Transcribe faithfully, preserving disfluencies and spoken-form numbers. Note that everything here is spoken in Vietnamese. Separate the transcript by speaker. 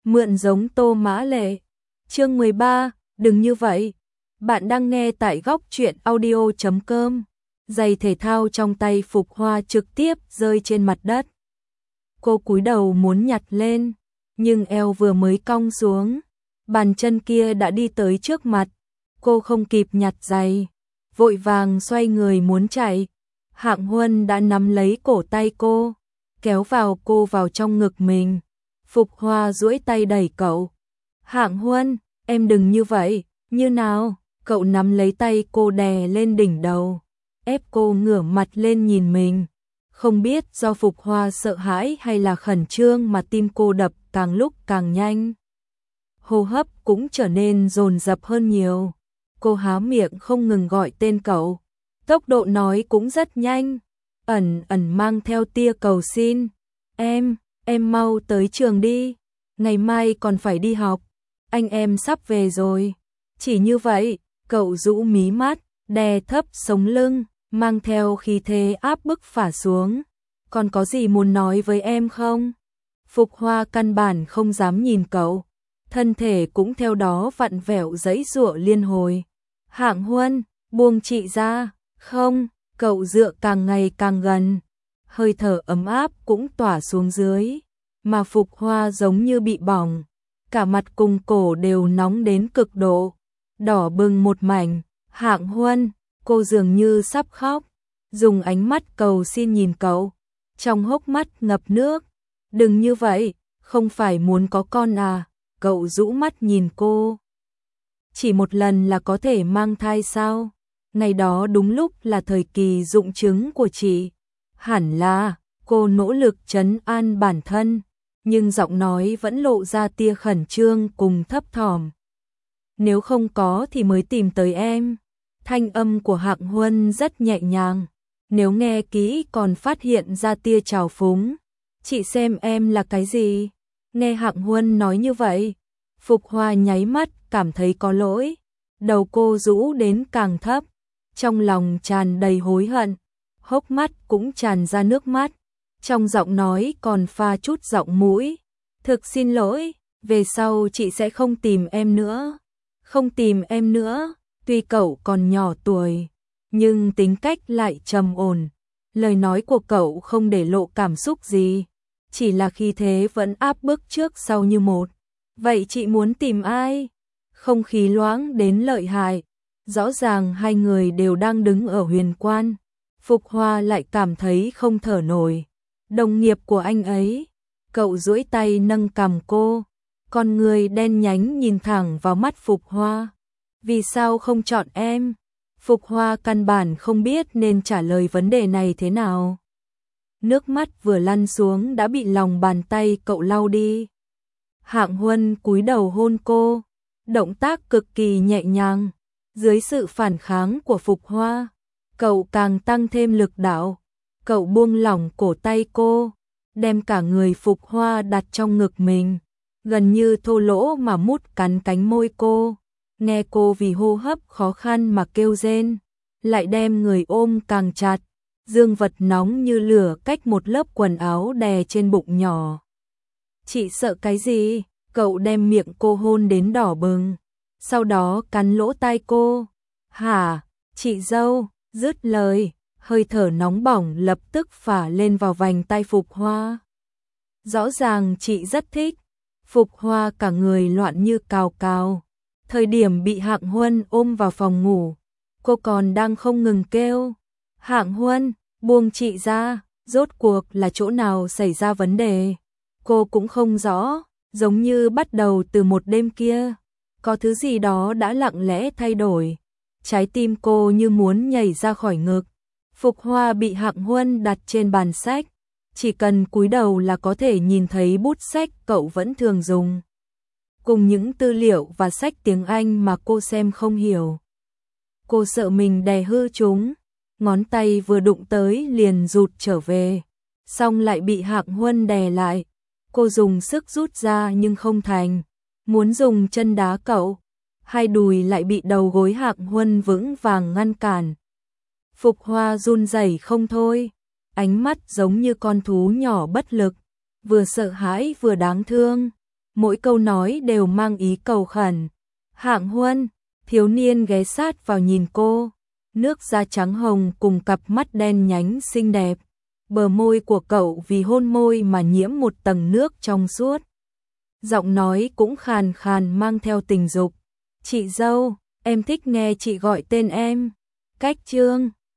Speaker 1: Mượn giống Tô Mã Lệ. Chương mười ba, đừng như vậy. Bạn đang nghe tại góc truyện audio chấm com. Giày thể thao trong tay Phục Hoa trực tiếp rơi trên mặt đất. Cô cúi đầu muốn nhặt lên, nhưng eo vừa mới cong xuống, bàn chân kia đã đi tới trước mặt. Cô không kịp nhặt giày, vội vàng xoay người muốn chạy. Hạng Huân đã nắm lấy cổ tay cô, kéo vào cô vào trong ngực mình. Phục Hoa duỗi tay đẩy cậu. Hạng Huân, em đừng như vậy. Như nào? Cậu nắm lấy tay cô đè lên đỉnh đầu, ép cô ngửa mặt lên nhìn mình. Không biết do Phục Hoa sợ hãi hay là khẩn trương mà tim cô đập càng lúc càng nhanh. Hô hấp cũng trở nên dồn dập hơn nhiều. Cô há miệng không ngừng gọi tên cậu. Tốc độ nói cũng rất nhanh, ẩn ẩn mang theo tia cầu xin. Em, em mau tới trường đi. Ngày mai còn phải đi học. Anh em sắp về rồi. Chỉ như vậy, cậu rũ mí mắt, đè thấp sống lưng, mang theo khí thế áp bức phả xuống. Còn có gì muốn nói với em không? Phục Hoa căn bản không dám nhìn cậu. Thân thể cũng theo đó vặn vẹo giãy giụa liên hồi. Hạng Huân, buông chị ra. Không, cậu dựa càng ngày càng gần. Hơi thở ấm áp cũng tỏa xuống dưới. Mà Phục Hoa giống như bị bỏng. Cả mặt cùng cổ đều nóng đến cực độ. Đỏ bừng một mảnh. Hạng Huân, cô dường như sắp khóc. Dùng ánh mắt cầu xin nhìn cậu. Trong hốc mắt ngập nước. Đừng như vậy, không phải muốn có con à? Cậu rũ mắt nhìn cô. Chỉ một lần là có thể mang thai sao? Ngày đó đúng lúc là thời kỳ rụng trứng của chị. Hẳn là, cô nỗ lực trấn an bản thân, nhưng giọng nói vẫn lộ ra tia khẩn trương cùng thấp thỏm. Nếu không có thì mới tìm tới em. Thanh âm của Hạng Huân rất nhẹ nhàng. Nếu nghe kỹ còn phát hiện ra tia trào phúng. Chị xem em là cái gì? Nghe Hạng Huân nói như vậy, Phục Hoa nháy mắt cảm thấy có lỗi. Đầu cô rũ đến càng thấp, trong lòng tràn đầy hối hận, hốc mắt cũng tràn ra nước mắt. Trong giọng nói còn pha chút giọng mũi. Thực xin lỗi, về sau chị sẽ không tìm em nữa. Không tìm em nữa. Tuy cậu còn nhỏ tuổi, nhưng tính cách lại trầm ổn. Lời nói của cậu không để lộ cảm xúc gì, chỉ là khí thế vẫn áp bức trước sau như một. Vậy chị muốn tìm ai? Không khí loãng đến lợi hại. Rõ ràng hai người đều đang đứng ở Huyền Quan. Phục Hoa lại cảm thấy không thở nổi. Đồng nghiệp của anh ấy. Cậu duỗi tay nâng cằm cô. Con người đen nhánh nhìn thẳng vào mắt Phục Hoa. Vì sao không chọn em? Phục Hoa căn bản không biết nên trả lời vấn đề này thế nào. Nước mắt vừa lăn xuống đã bị lòng bàn tay cậu lau đi. Hạng Huân cúi đầu hôn cô, động tác cực kỳ nhẹ nhàng. Dưới sự phản kháng của Phục Hoa, cậu càng tăng thêm lực đạo. Cậu buông lỏng cổ tay cô, đem cả người Phục Hoa đặt trong ngực mình, gần như thô lỗ mà mút cắn cánh môi cô. Nghe cô vì hô hấp khó khăn mà kêu rên, lại đem người ôm càng chặt. Dương vật nóng như lửa cách một lớp quần áo đè trên bụng nhỏ. Chị sợ cái gì? Cậu đem miệng cô hôn đến đỏ bừng, sau đó cắn lỗ tai cô. Hả? Chị dâu? Dứt lời, hơi thở nóng bỏng lập tức phả lên vào vành tai Phục Hoa. Rõ ràng chị rất thích. Phục Hoa cả người loạn như cào cào. Thời điểm bị Hạng Huân ôm vào phòng ngủ, cô còn đang không ngừng kêu. Hạng Huân, buông chị ra. Rốt cuộc là chỗ nào xảy ra vấn đề? Cô cũng không rõ, giống như bắt đầu từ một đêm kia, có thứ gì đó đã lặng lẽ thay đổi. Trái tim cô như muốn nhảy ra khỏi ngực. Phục Hoa bị Hạng Huân đặt trên bàn sách, chỉ cần cúi đầu là có thể nhìn thấy bút sách cậu vẫn thường dùng, cùng những tư liệu và sách tiếng Anh mà cô xem không hiểu. Cô sợ mình đè hư chúng, ngón tay vừa đụng tới liền rụt trở về, xong lại bị Hạng Huân đè lại. Cô dùng sức rút ra nhưng không thành, muốn dùng chân đá cậu, hai đùi lại bị đầu gối Hạng Huân vững vàng ngăn cản. Phục Hoa run rẩy không thôi, ánh mắt giống như con thú nhỏ bất lực, vừa sợ hãi vừa đáng thương. mỗi câu nói đều mang ý cầu khẩn. Hạng Huân, thiếu niên ghé sát vào nhìn cô, nước da trắng hồng cùng cặp mắt đen nhánh xinh đẹp. Bờ môi của cậu vì hôn môi mà nhiễm một tầng nước trong suốt. Giọng nói cũng khàn khàn mang theo tình dục. Chị dâu, em thích nghe chị gọi tên em. Cách Trương